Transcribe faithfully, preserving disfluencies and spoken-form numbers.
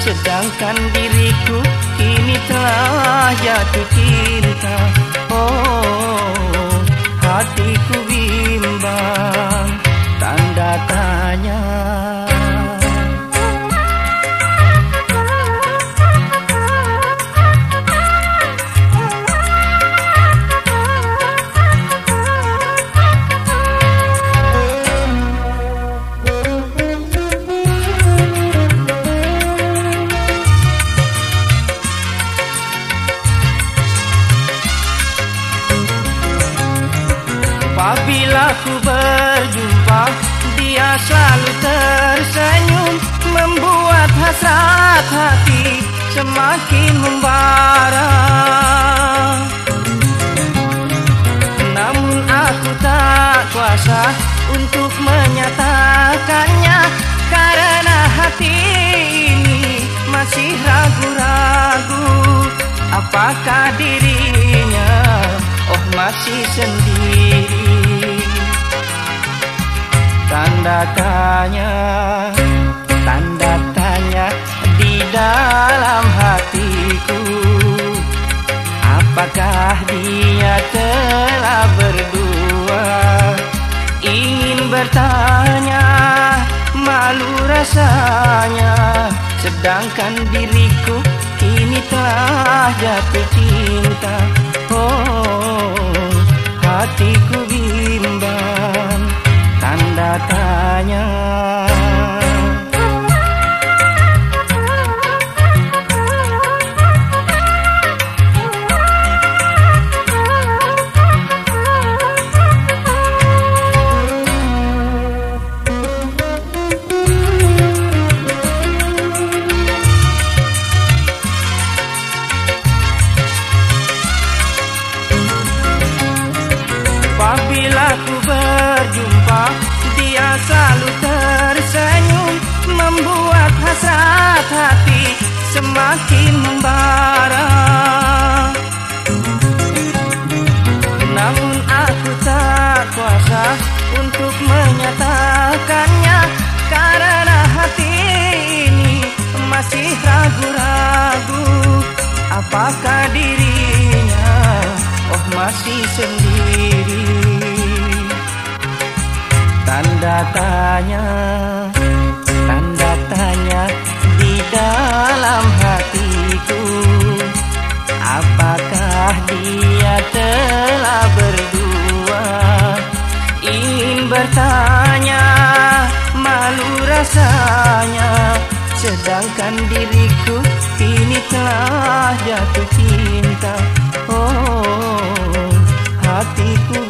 sedangkan diriku kini telah jatuh cinta. Oh, hatiku bimbang, tanda tanya. Apabila ku berjumpa, dia selalu tersenyum, membuat hasrat hati semakin membara. Namun aku tak kuasa untuk menyatakannya, karena hati ini masih ragu-ragu. Apakah dirinya oh masih sendiri? Tanda tanya, tanda tanya di dalam hatiku. Apakah dia telah berdua? Ingin bertanya, malu rasanya, sedangkan diriku kini telah jatuh cinta. Oh, hatiku bimbang, tanda tanya. Apabila ku berjumpa, dia selalu tersenyum, membuat hasrat hati semakin membara. Namun aku tak kuasa untuk menyatakannya, karena hati ini masih ragu-ragu. Apakah dirinya oh masih sendiri? Tanda tanya, tanda tanya di dalam hatiku. Apakah dia telah berdua? Ingin bertanya, malu rasanya, sedangkan diriku kini telah jatuh cinta. Oh, hatiku